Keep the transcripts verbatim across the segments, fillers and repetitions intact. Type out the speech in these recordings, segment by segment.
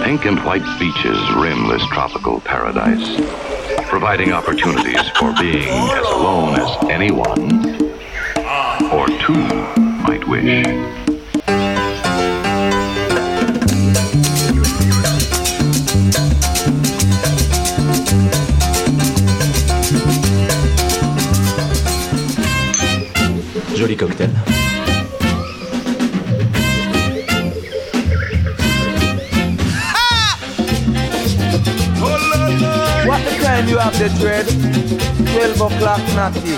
Pink and white beaches rim this tropical paradise, providing opportunities for being as alone as anyone or two might wish. Joli cocktail. What the time you have the dread? twelve o'clock natty.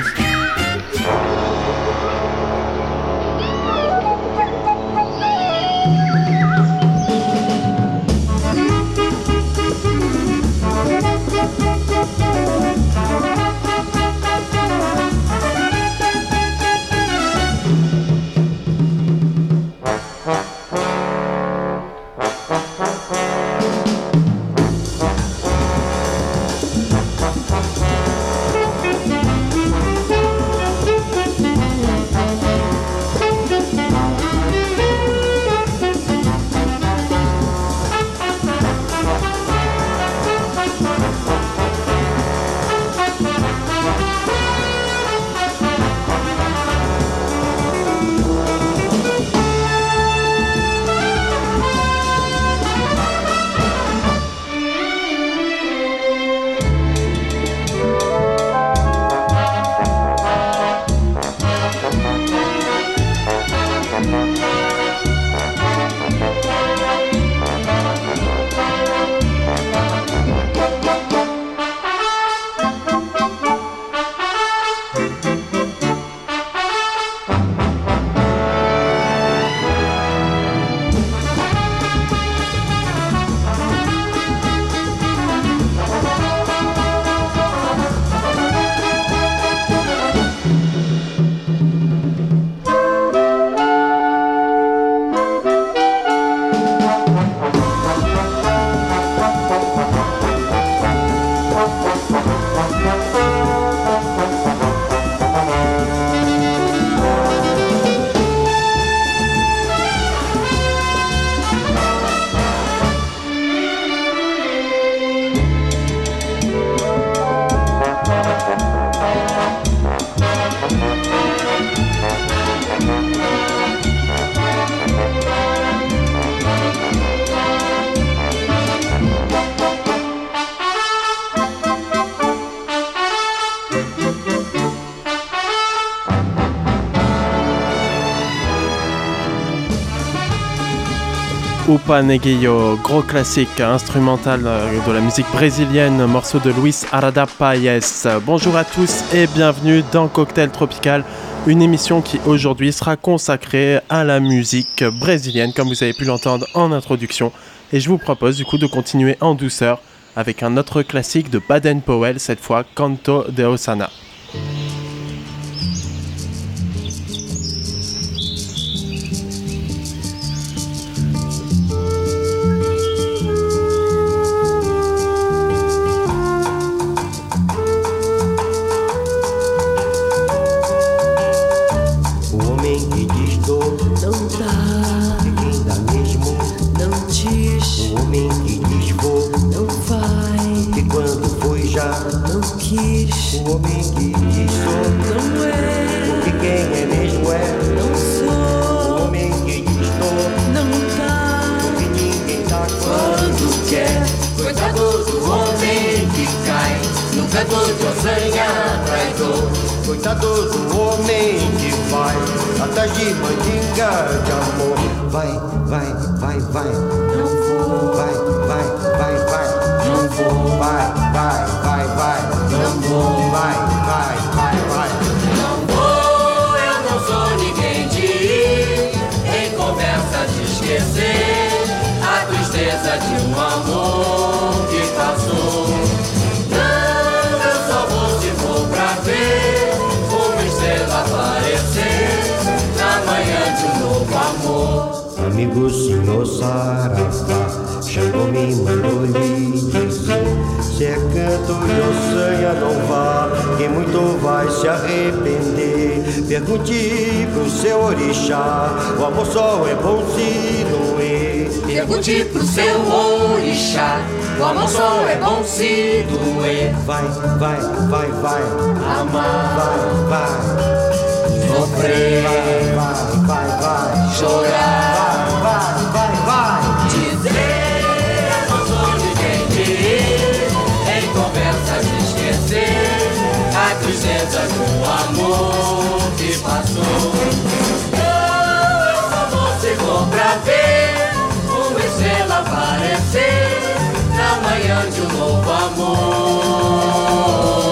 Upa Neguillo, gros classique instrumental de la musique brésilienne, morceau de Luis Arada Paes. Bonjour à tous et bienvenue dans Cocktail Tropical, une émission qui aujourd'hui sera consacrée à la musique brésilienne, comme vous avez pu l'entendre en introduction. Et je vous propose du coup de continuer en douceur avec un autre classique de Baden Powell, cette fois Canto de Osana. Coitado do homem que vai atrás de mandinga de amor. Vai, vai, vai, vai. Não vou. Vai, vai, vai, vai. Não vou. Vai, vai, vai, vai. Não vou. Vai, vai, vai, vai. Não vou, eu não sou ninguém de ir em conversa de esquecer a tristeza de um amor que passou. Não, eu só vou se for pra ver uma estrela aparecer na manhã de um novo amor. Amigo senhor Saravá, Xangô me mandou lhe dizer: Se é canto e ossanha não vá, quem muito vai se arrepender. Pergunte pro seu orixá, o amor só é bom se doer. Pergunte pro seu orixá, o amor só é bom se doer. Vai, vai, vai, vai, amar, vai, vai, sofrer, vai, vai, vai, vai, chorar, vai, vai, vai, vai, dizer não sou ninguém de ir, em conversas esquecer a tristeza do amor que passou. Não, eu só vou se for pra ver uma estrela aparecer na manhã de um novo amor.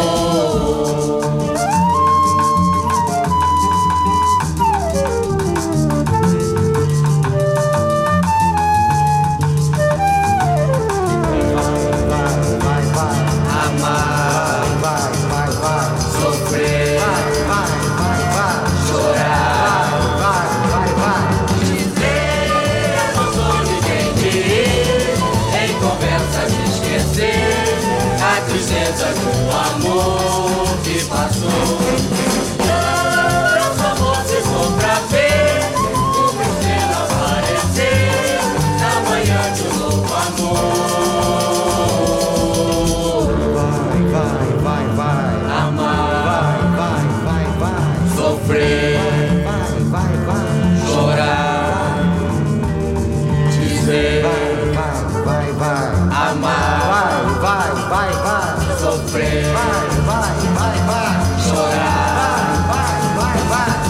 Tristeza do amor que passou. Não, eu só vou se for pra ver uma estrela aparecer na manhã de um novo amor. vai, vai, vai, vai, amar, vai, vai, vai, vai, sofrer, vai, vai, vai, chorar, dizer, vai, vai, vai, amar, vai, vai, vai, vai, sofrer, vai, vai, vai, vai, chorar, vai, vai, vai, vai.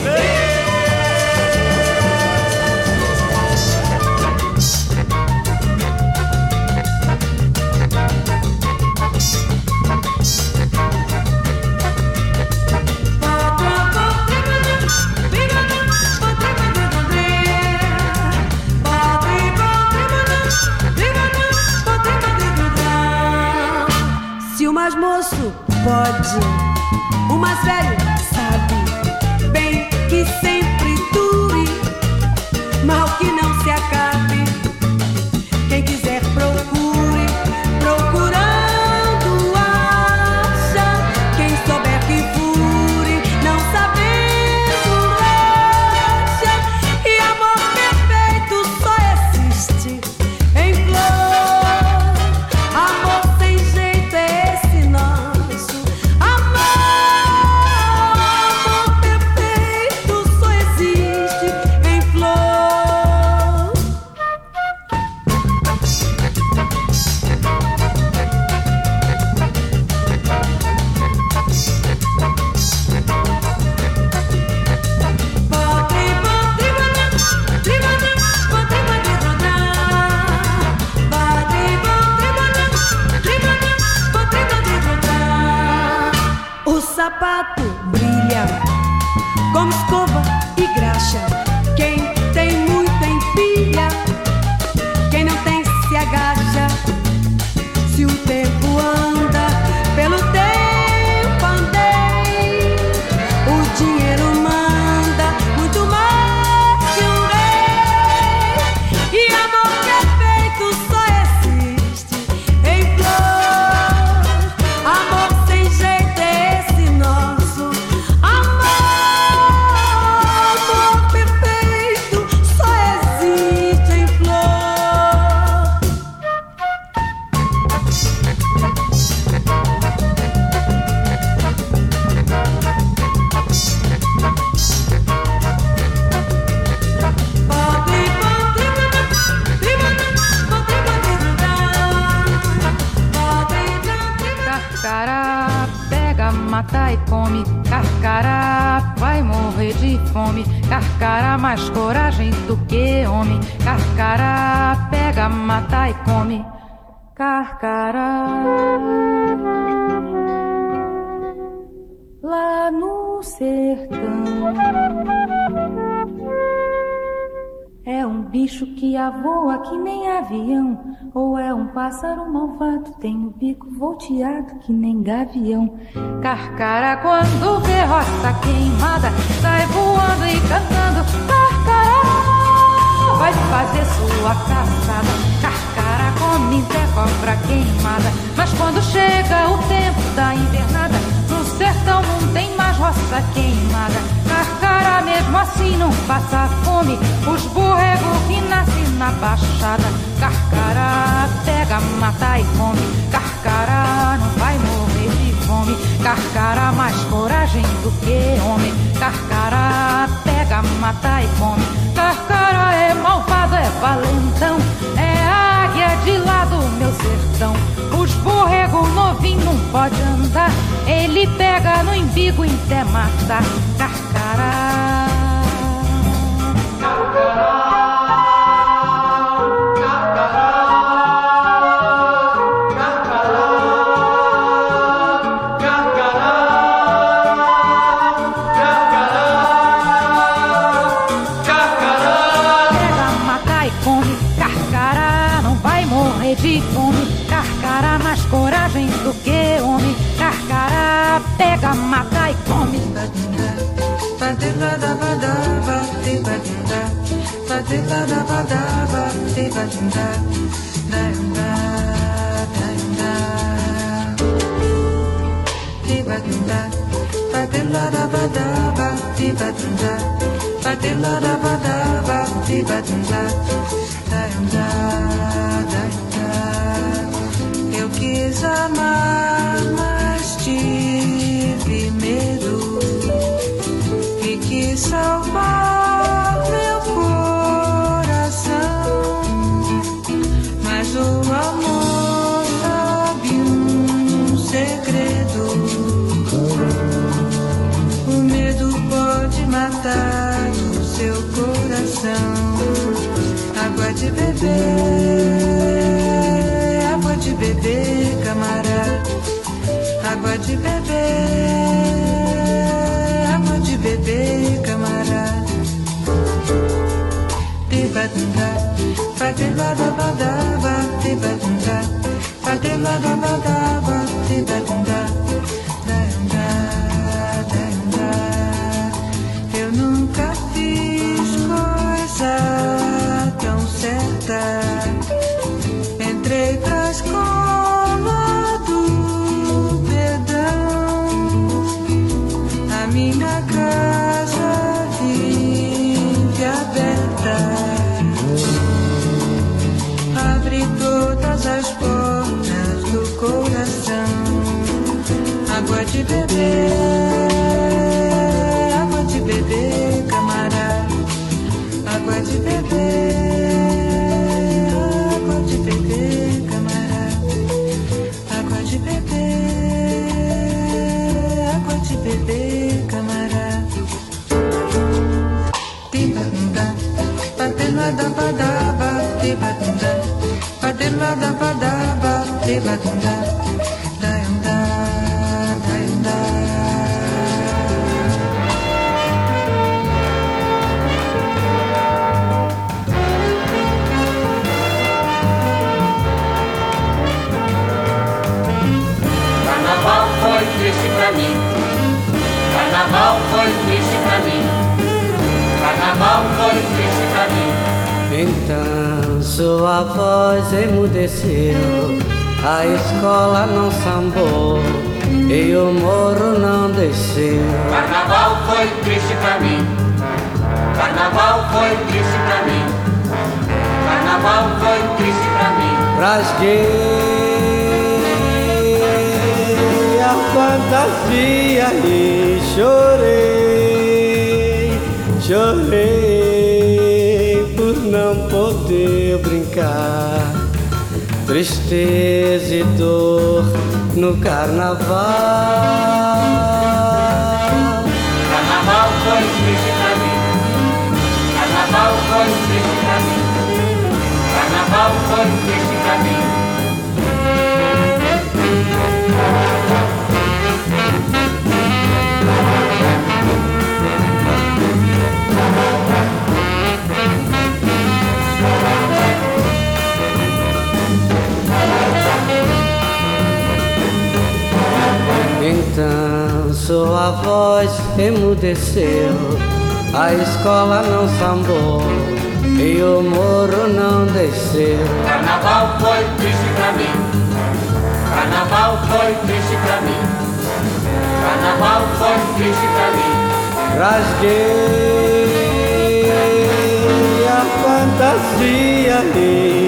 Se o mais moço pode, o mais velho sabe bem que sempre dure, mal que não se acabe. Quem quiser procure, procurando acha. Quem souber que fure, não sabendo acha. E amor perfeito só existe em flor. Amor sem jeito é esse nosso amor. Amor perfeito só existe em flor. O sapato brilha como escova e graxa. Quem tem muito empilha, quem não tem se agacha. Se o tempo anda, pelo tempo andei. O dinheiro manda muito mais que um rei. E amor perfeito só existe em flor. Amor sem jeito é esse nosso amor. Amor perfeito só existe em flor. Carcará, pega, mata e come. Carcará, vai morrer de fome. Carcará, mais coragem do que homem. Carcará, pega, mata e come. Carcará, lá no sertão. É um bicho que voa que nem avião, ou é um pássaro malvado, tem o bico volteado que nem gavião. Carcará, quando vê roça queimada, sai voando e cantando. Carcará, vai fazer sua caçada. Carcará, come até cobra queimada. Mas quando chega o tempo da invernada, no sertão não tem mais roça queimada. Carcará mesmo assim não passa fome, os borregos que nascem na baixada. Carcará pega, mata e come, Carcará não vai morrer de fome. Carcará mais coragem do que homem, Carcará pega, mata e come. Carcará é malvado, é valentão, é a águia de lá do meu sertão. Os borrego novinho não pode andar, ele pega no embigo e até matar. Carcará, Carcará. De fome, Carcará mais coragem do que homem, Carcará pega, mata e come. Eu quis amar, mas tive medo e quis salvar meu coração. Mas o amor sabe um segredo: o medo pode matar o seu coração. Água de beber, água de beber, camarada. Água de beber, água de beber, camarada. Tibadunda, fatibadabadaba, tibadunda, fatibadabadaba, tibadunda, daunda, daunda. Eu nunca fiz coisa tão certa. Entrei pra escola do perdão, a minha casa vive aberta. Abre todas as portas do coração. Água de beber, água de beber, camarada. Água de beber, água de beber, camarada. Água de beber, água de beber, camarada. Tibadunda, padeladabadaba, tibadunda, padeladabadaba, tibadunda, daunda, daunda. Carnaval foi triste pra mim, Carnaval foi triste pra mim, Carnaval foi triste pra mim. Então sua voz emudeceu, a escola não sambou e o morro não desceu. Carnaval foi triste pra mim, Carnaval foi triste pra mim, Carnaval foi triste pra mim. Rasguei a fantasia e chorei, chorei por não poder brincar. Tristeza e dor no carnaval. Carnaval foi triste pra mim, Carnaval foi triste pra mim, Carnaval foi triste pra mim. Então sua voz emudeceu, a escola não sambou e o morro não desceu. Carnaval foi triste pra mim, carnaval foi triste pra mim, carnaval foi triste pra mim. Rasguei a fantasia e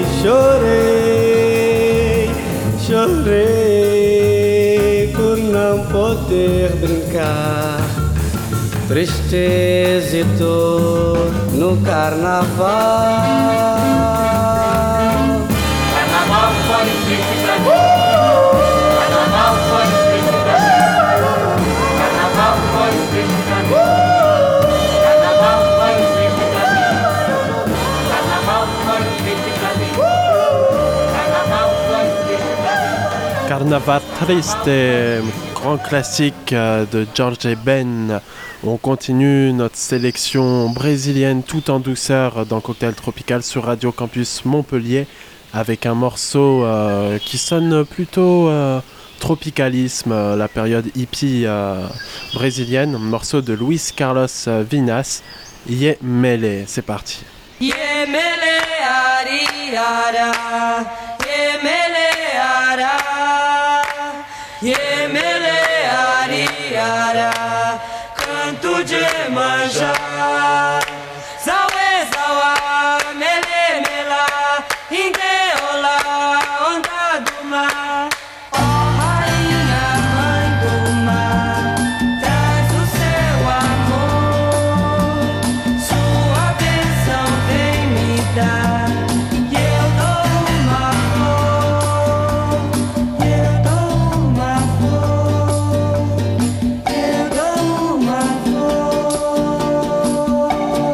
chorei, chorei por não poder brincar. Tristeza e dor no carnaval. Carnaval foi triste pra mim, carnaval foi triste pra mim, carnaval foi triste pra mim, carnaval foi triste pra mim, carnaval foi triste pra mim, carnaval foi triste pra mim. Carnaval triste, grand classique de George Ben. On continue notre sélection brésilienne tout en douceur dans Cocktail Tropical sur Radio Campus Montpellier avec un morceau euh, qui sonne plutôt euh, tropicalisme, euh, la période hippie euh, brésilienne, un morceau de Luis Carlos Vinas, Ye Mele. C'est parti. Ye mele ariara, ye mele ara, ye mele ariara, canto de Iemanjá. Sauê, sauá, mele, mela, indeola, onda do mar. Ó rainha, mãe do mar, traz o seu amor, sua bênção vem me dar, e eu dou uma flor, eu dou uma flor, eu dou uma flor.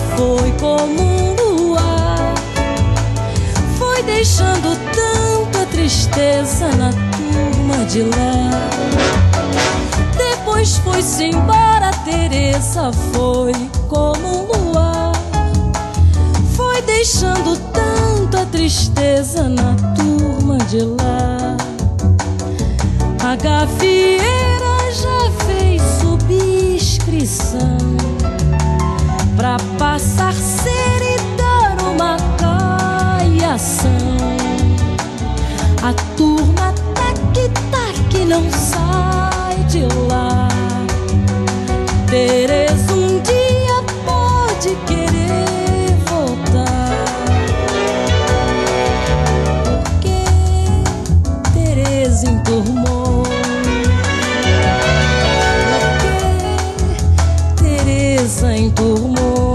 foi como um luar, foi deixando tanta tristeza na turma de lá. Depois foi-se embora, Teresa foi como um luar, foi deixando tanta tristeza na turma de lá. A gafieira já fez subscrição pra passar ser e dar uma caiação. A turma tac-tac não sai de lá. Teresa um dia pode querer voltar, porque Teresa enturmou, porque Teresa enturmou.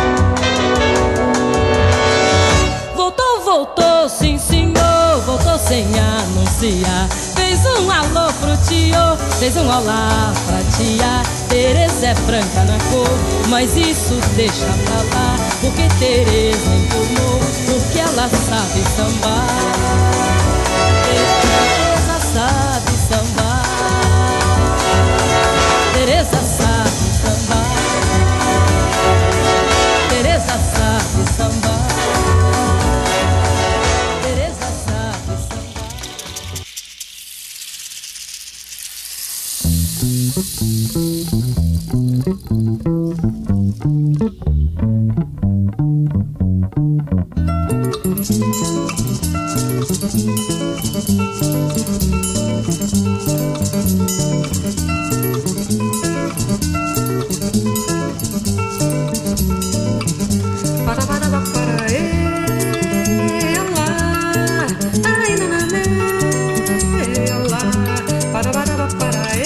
Voltou, voltou, sim senhor, voltou sem anunciar. Fez um alô pro tio, fez um olá pra tia. Teresa é branca na cor, mas isso deixa pra lá, porque Teresa enturmou, porque ela sabe sambar. Teresa sabe sambar. Teresa sabe sambar. Teresa sabe sambar. Teresa sabe sambar.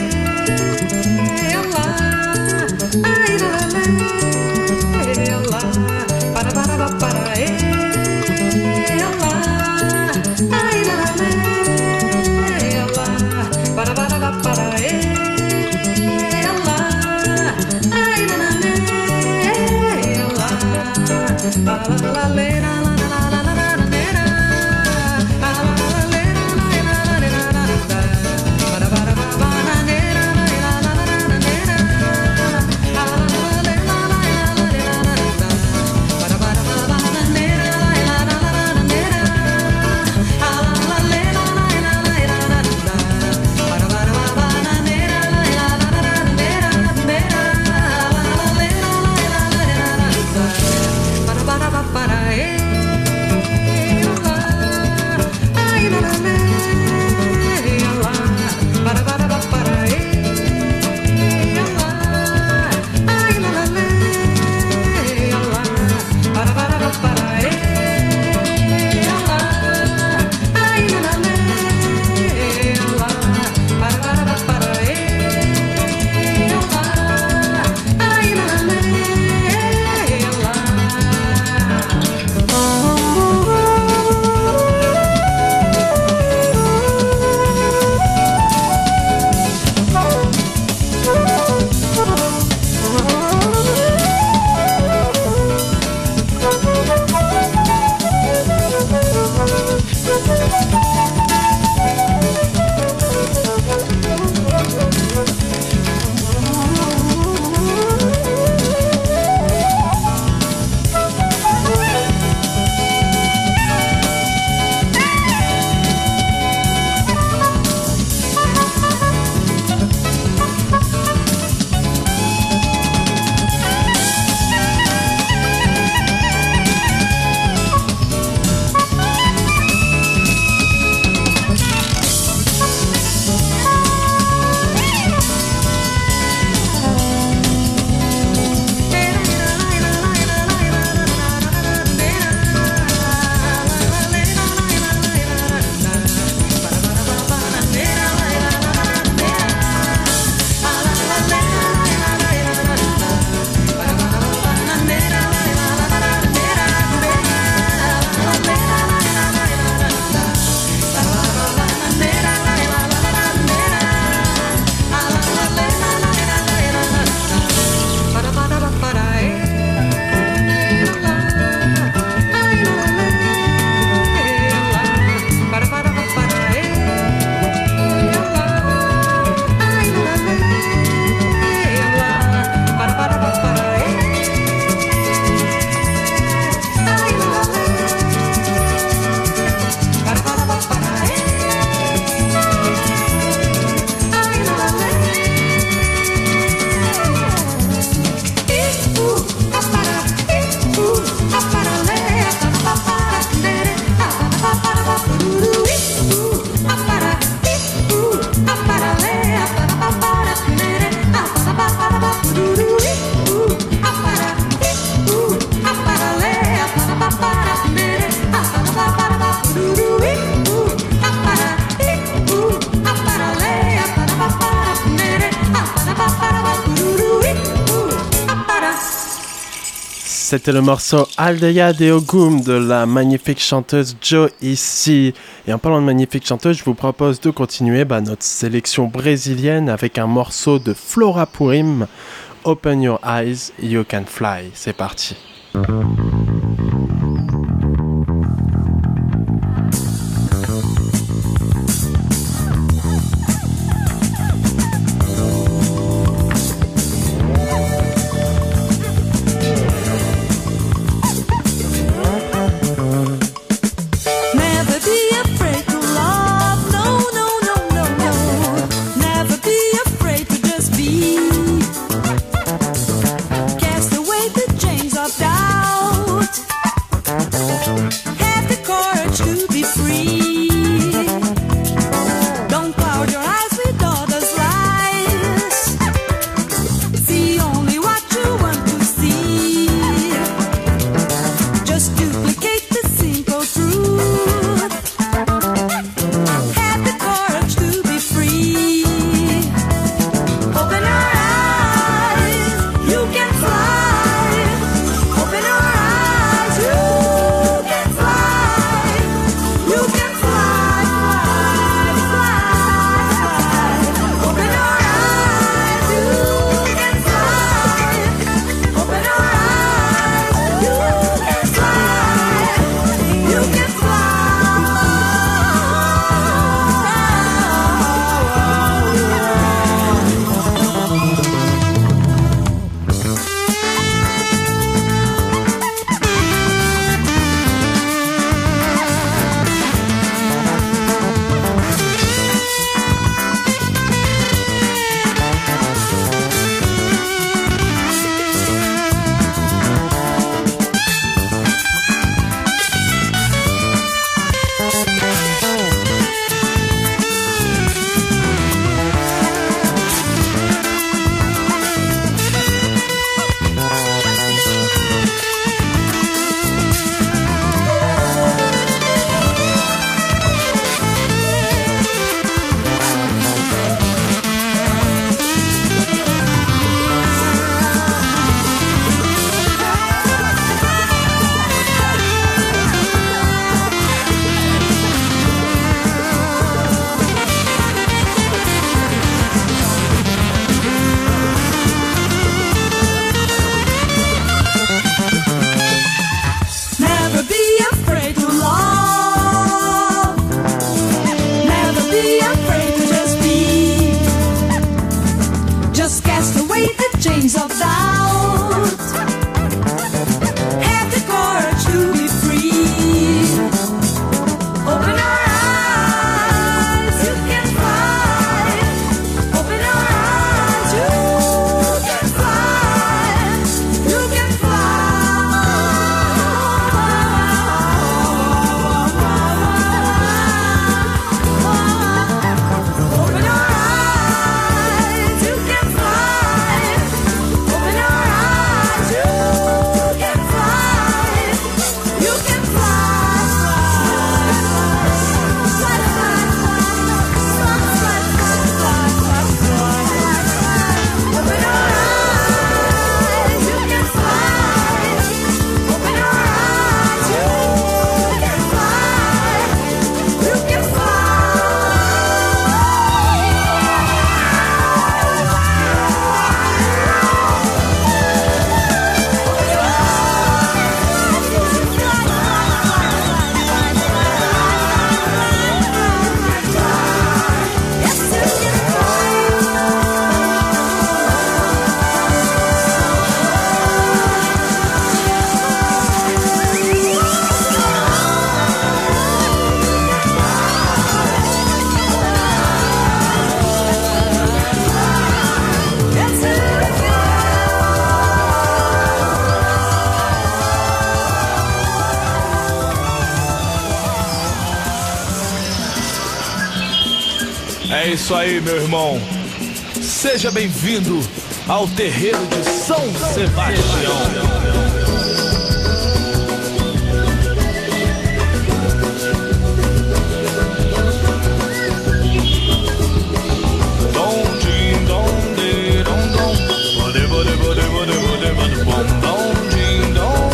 Ela c'était le morceau Aldeia de Ogum de la magnifique chanteuse Jo ici. Et en parlant de magnifique chanteuse, je vous propose de continuer bah, notre sélection brésilienne avec un morceau de Flora Purim, Open Your Eyes, You Can Fly. C'est parti. É isso aí, meu irmão. Seja bem-vindo ao terreiro de São Sebastião. Dom, din, dom, de, dom, dom. Bode, bode, bode, bode, bode, bode, bom. Dom, din, dom.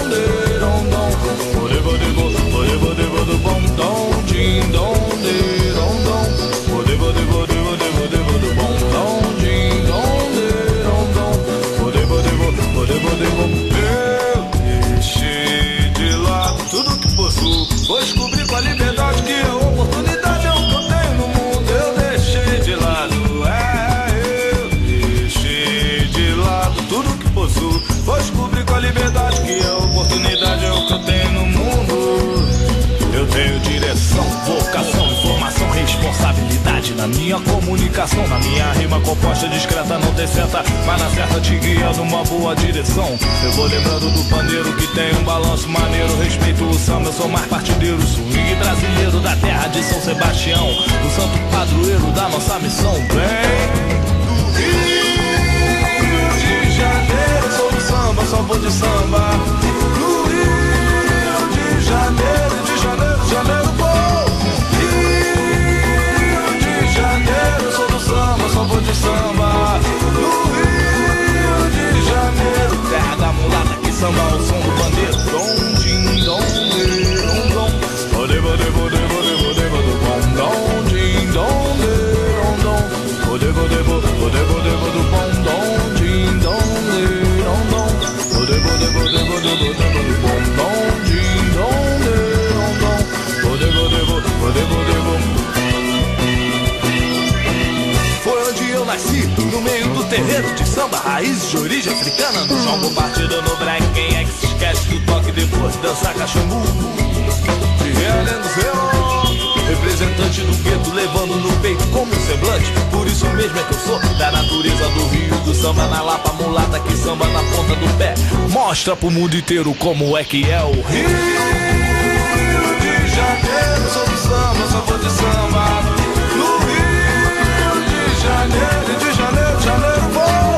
rima composta, discreta, não tem senta, mas na certa te guia numa boa direção. Eu vou lembrando do pandeiro que tem um balanço maneiro. Respeito o samba, eu sou mais partideiro, swing brasileiro da terra de São Sebastião, o santo padroeiro da nossa missão. Vem do Rio de Janeiro, sou do samba, só vou de samba. Do Rio de Janeiro, de Janeiro, de Janeiro, vou. Rio de Janeiro, sou do samba, só vou de samba. Do Rio de Janeiro, terra da mulata que samba ao som do bandeiro. Dom, din, dom, de, dom, dom. Ode, ode, ode, ode, ode, ode, bom, dom, din, dom, de, dom, dom. Ode, ode, ode, ode, ode, ode, bom, dom, din, dom, de, dom, dom. Ode, ode, ode, ode, ode, ode, bom, dom, din, dom, de, dom, dom. Ode, ode, ode, ode, ode, bom. Foi onde eu nasci, no meio do terreiro de samba, raízes de origem africana. No jogo partido no break, quem é que se esquece do toque depois de dançar cachimbo? De realendo zero, representante do gueto, levando no peito como um semblante. Por isso mesmo é que eu sou da natureza do Rio, do samba na Lapa, mulata que samba na ponta do pé. Mostra pro mundo inteiro como é que é o Rio de Janeiro. Sou do samba, só vou de samba. No Rio de Janeiro, de Janeiro, de Janeiro, vou.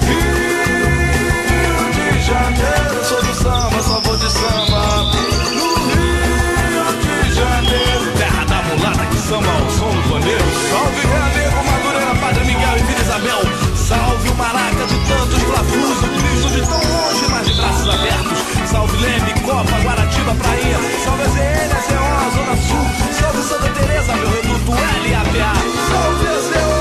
Rio de Janeiro, sou do samba, só vou de samba. No Rio de Janeiro, terra da mulata que samba ao som do pandeiro. Salve Realengo, Madureira, Padre Miguel e Vila Isabel. Salve o maraca de tantos Fla-Flus, o Cristo de tão longe, mas de braços abertos. Salve Leme, Copa, Guaratiba, Prainha. Salve a Z N, a Z O, a Zona Sul. Salve Santa Teresa, meu reduto L A P A. Salve a Z O.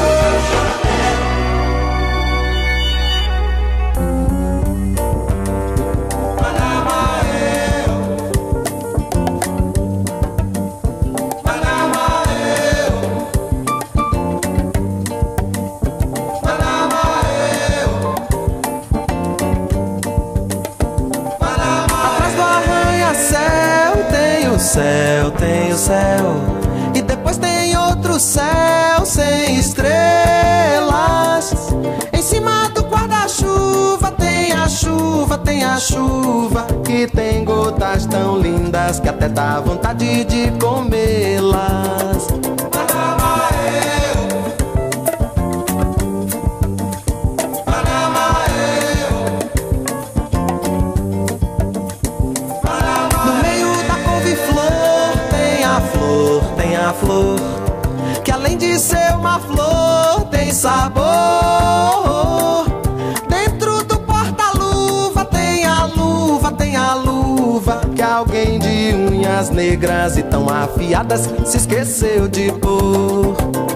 Céu, tem o céu, e depois tem outro céu sem estrelas. Em cima do guarda-chuva tem a chuva, tem a chuva, que tem gotas tão lindas que até dá vontade de comê-las. Flor, que além de ser uma flor tem sabor. Dentro do porta-luva tem a luva, tem a luva, que alguém de unhas negras e tão afiadas se esqueceu de pôr.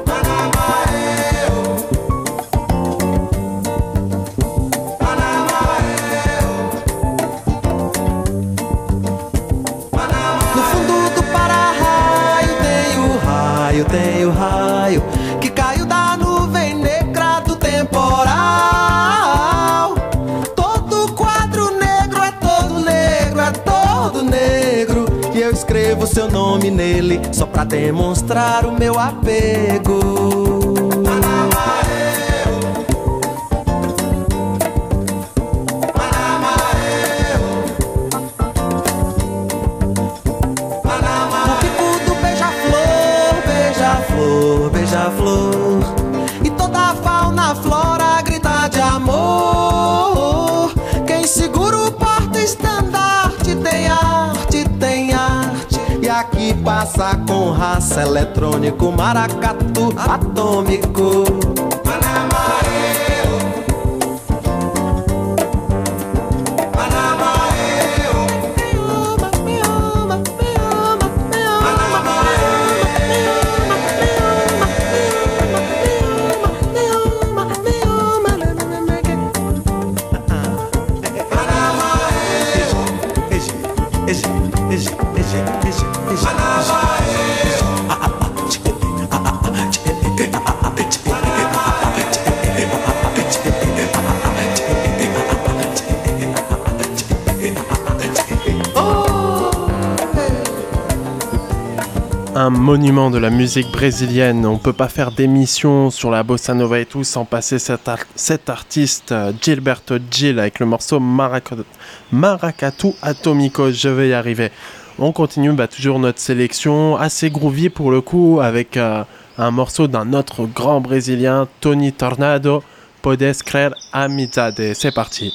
Tem o raio que caiu da nuvem negra do temporal. Todo quadro negro é todo negro, é todo negro. E eu escrevo seu nome nele só pra demonstrar o meu apego. Beija-flor, e toda a fauna, a flora grita de amor. Quem segura o porta-estandarte tem arte, tem arte. E aqui passa com raça eletrônico, maracatu atômico. un monument de la musique brésilienne. On ne peut pas faire d'émission sur la bossa nova et tout sans passer cet, ar- cet artiste euh, Gilberto Gil avec le morceau Maraca- Maracatu Atomico. Je vais y arriver. On continue bah, toujours notre sélection assez groovy pour le coup avec euh, un morceau d'un autre grand brésilien, Tony Tornado, Podes Crer Amizade. C'est parti.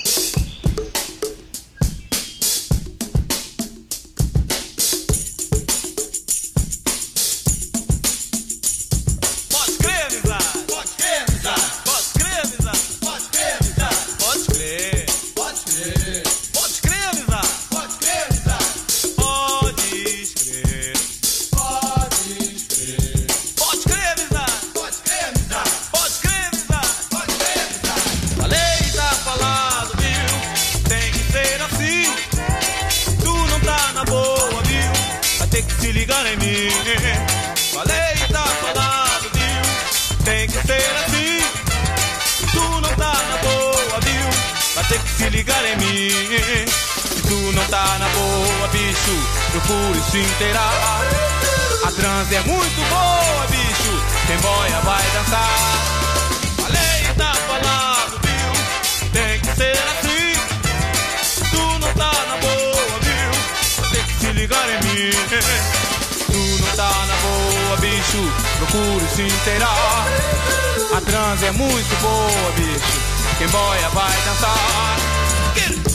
Procure se inteirar. A transe é muito boa, bicho. Quem boia vai dançar. A lei tá falando, viu? Tem que ser assim. Tu não tá na boa, viu? Vai ter que se ligar em mim. Tu não tá na boa, bicho. Procure se inteirar. A transe é muito boa, bicho. Quem boia vai dançar. Get it.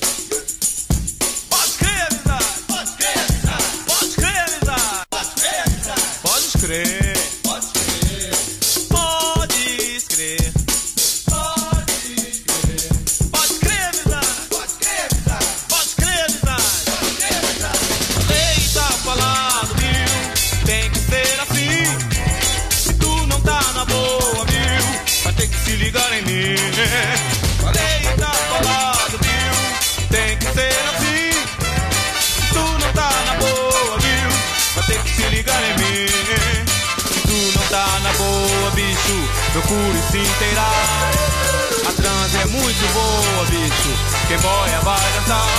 Crer. Pode crer. Pode crer. Pode crer. Pode crer, amizade. Pode crer, amizade. Pode crer, amizade. Pode crer, amizade. A lei tá falando, viu? Tem que ser assim. Se tu não tá na boa, viu? Vai ter que se ligar em mim. A lei tá falando, viu? Tem que ser assim. Se tu não tá na boa, viu? Vai ter que se ligar em mim. Tá na boa, bicho, procure se inteirar. A transe é muito boa, bicho. Quem boia vai dançar.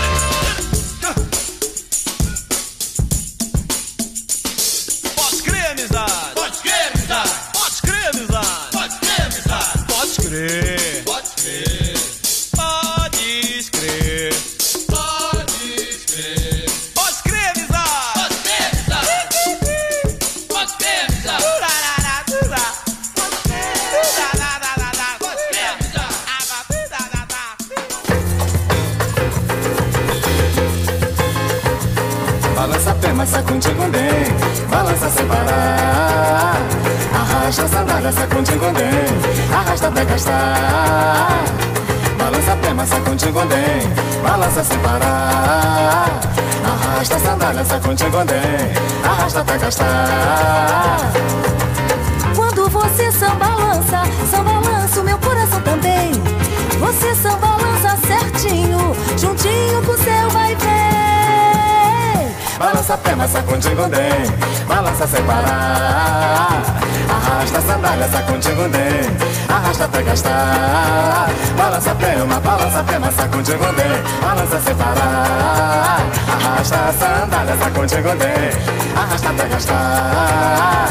Pode crer, amizade. Pode crer, amizade. Pode crer, amizade. Pode crer, amizade. Pode crer. Pode crer. Pode crer. Pode crer. Pode crer, amizade. Pode crer, amizade. Pode crer, amizade. Balança a perna, sacude gondém, balança sem parar. Arrasta a sandália, sacude gondém, arrasta até gastar. Balança a perna, sacude gondém, balança sem parar. Arrasta a sandália, sacude gondém, arrasta até gastar. Quando você samba lança, samba lança o meu coração também. Você samba lança certinho, juntinho com o seu vai ver. Balança a perna, sacude gondém, balança sem parar. Arrasta a sandália, sacude gondém, arrasta até gastar. Balança a perna, balança a perna, sacude gondém, balança sem parar. Arrasta a sandália, sacude gondém, arrasta até gastar.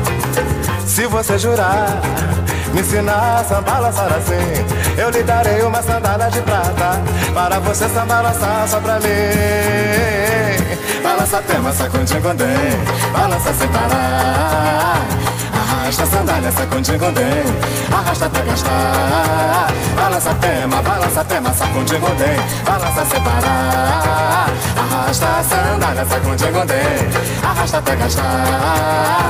Se você jurar me ensinar a samba lançar assim, eu lhe darei uma sandália de prata para você samba lançar só pra mim. Balança a perna, sacude gondém, balança sem parar. Arrasta a sandália, sacude gondém, arrasta até gastar. Balança a perna, balança a perna, sacude gondém, balança sem parar. Arrasta a sandália, sacude gondém, arrasta até gastar.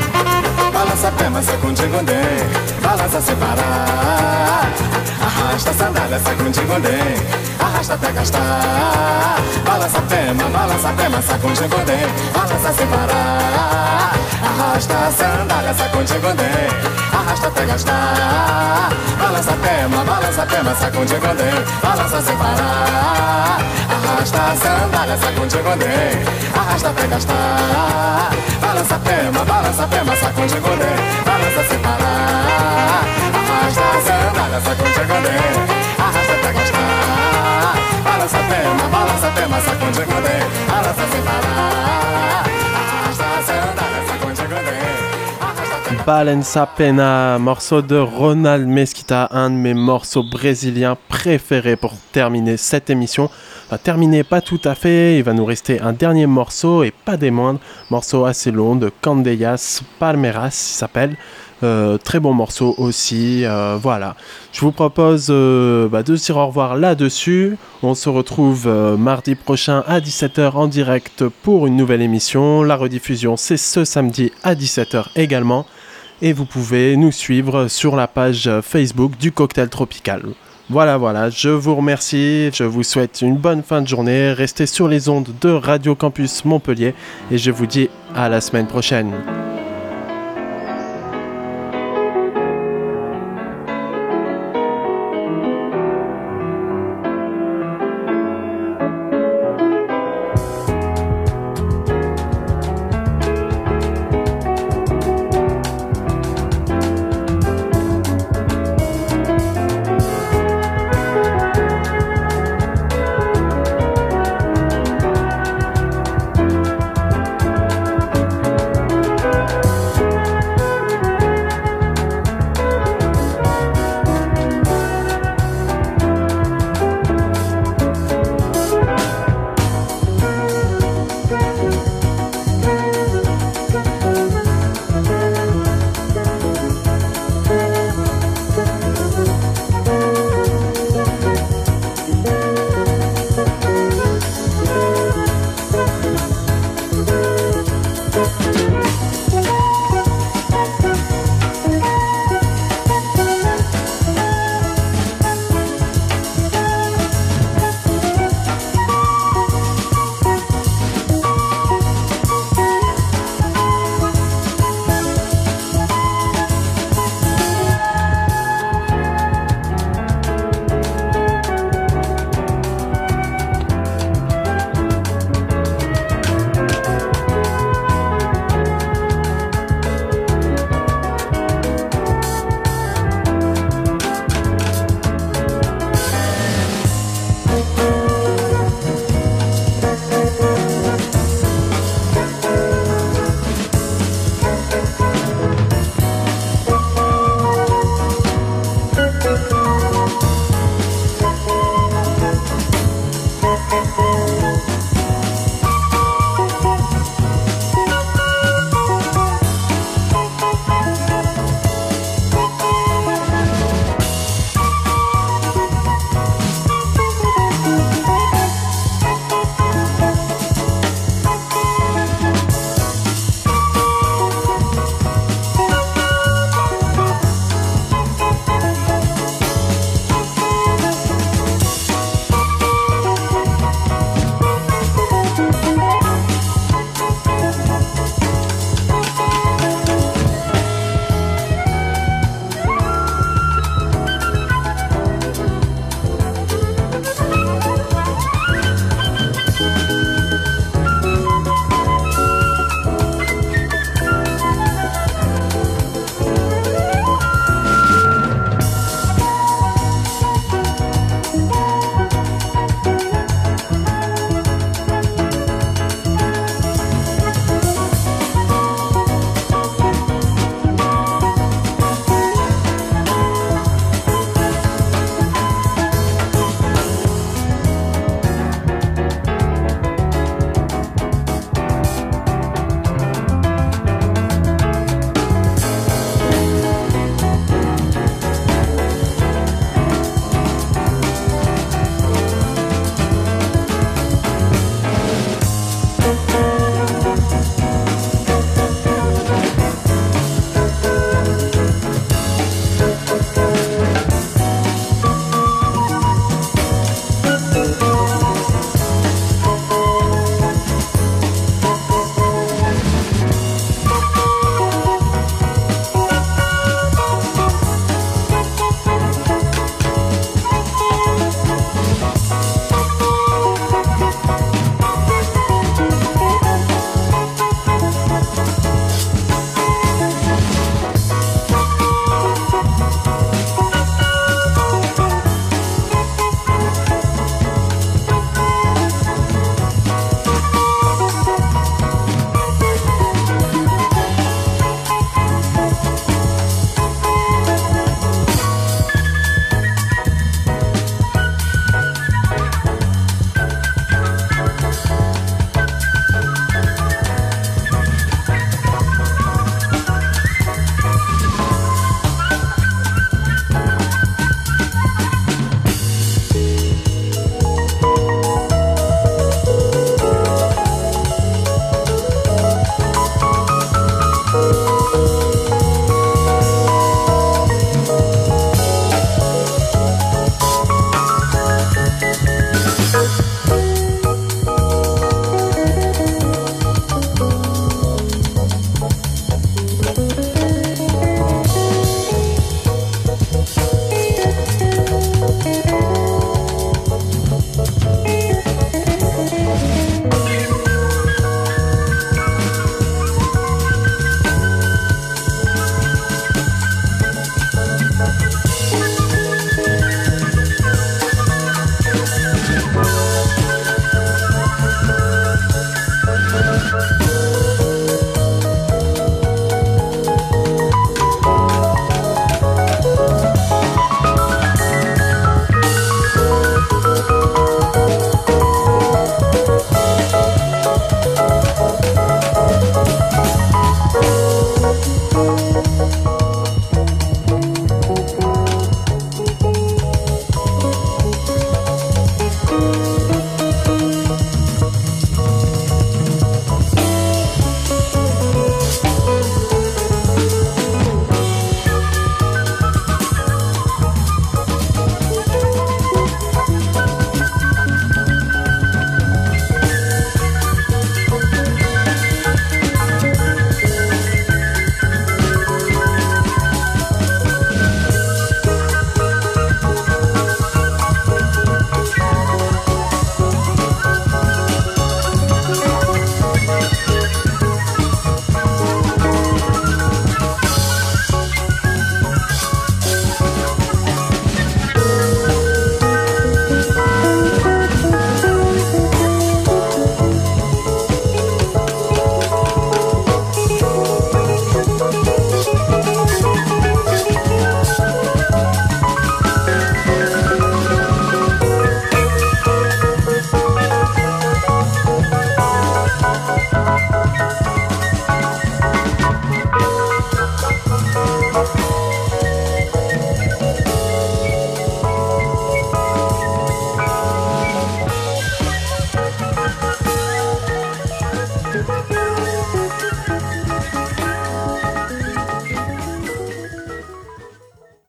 Balança sem parar. Arrasta a sandália, sacude gondém. Arrasta até gastar. Balança a pema, balança a pema, sacude gondém. Balança sem parar. Arrasta a sandália, sacude gondém. Arrasta até gastar. Balança a pema, balança a pema, sacude gondém. Balança sem parar. Arrasta a sandália, sacude gondém. Arrasta até gastar. Balança a pema, balança a pema, sacude gondém. Balança sem parar. Arrasta a sandália, sacude gondém. Arrasta até gastar. Balança a pema, balança a pema, sacude gondém. Balança sem parar. Arrasta a sandália, sacude gondém. Balança Pena, morceau de Ronald Mesquita, un de mes morceaux brésiliens préférés pour terminer cette émission. Enfin, terminer pas tout à fait, il va nous rester un dernier morceau et pas des moindres, morceau assez long de Candeias Palmeiras, il s'appelle. Euh, très bon morceau aussi, euh, voilà. Je vous propose euh, bah, de se dire au revoir là-dessus. On se retrouve euh, mardi prochain à dix-sept heures en direct pour une nouvelle émission. La rediffusion, c'est ce samedi à dix-sept heures également. Et vous pouvez nous suivre sur la page Facebook du Cocktail Tropical. Voilà, voilà, je vous remercie, je vous souhaite une bonne fin de journée. Restez sur les ondes de Radio Campus Montpellier et je vous dis à la semaine prochaine.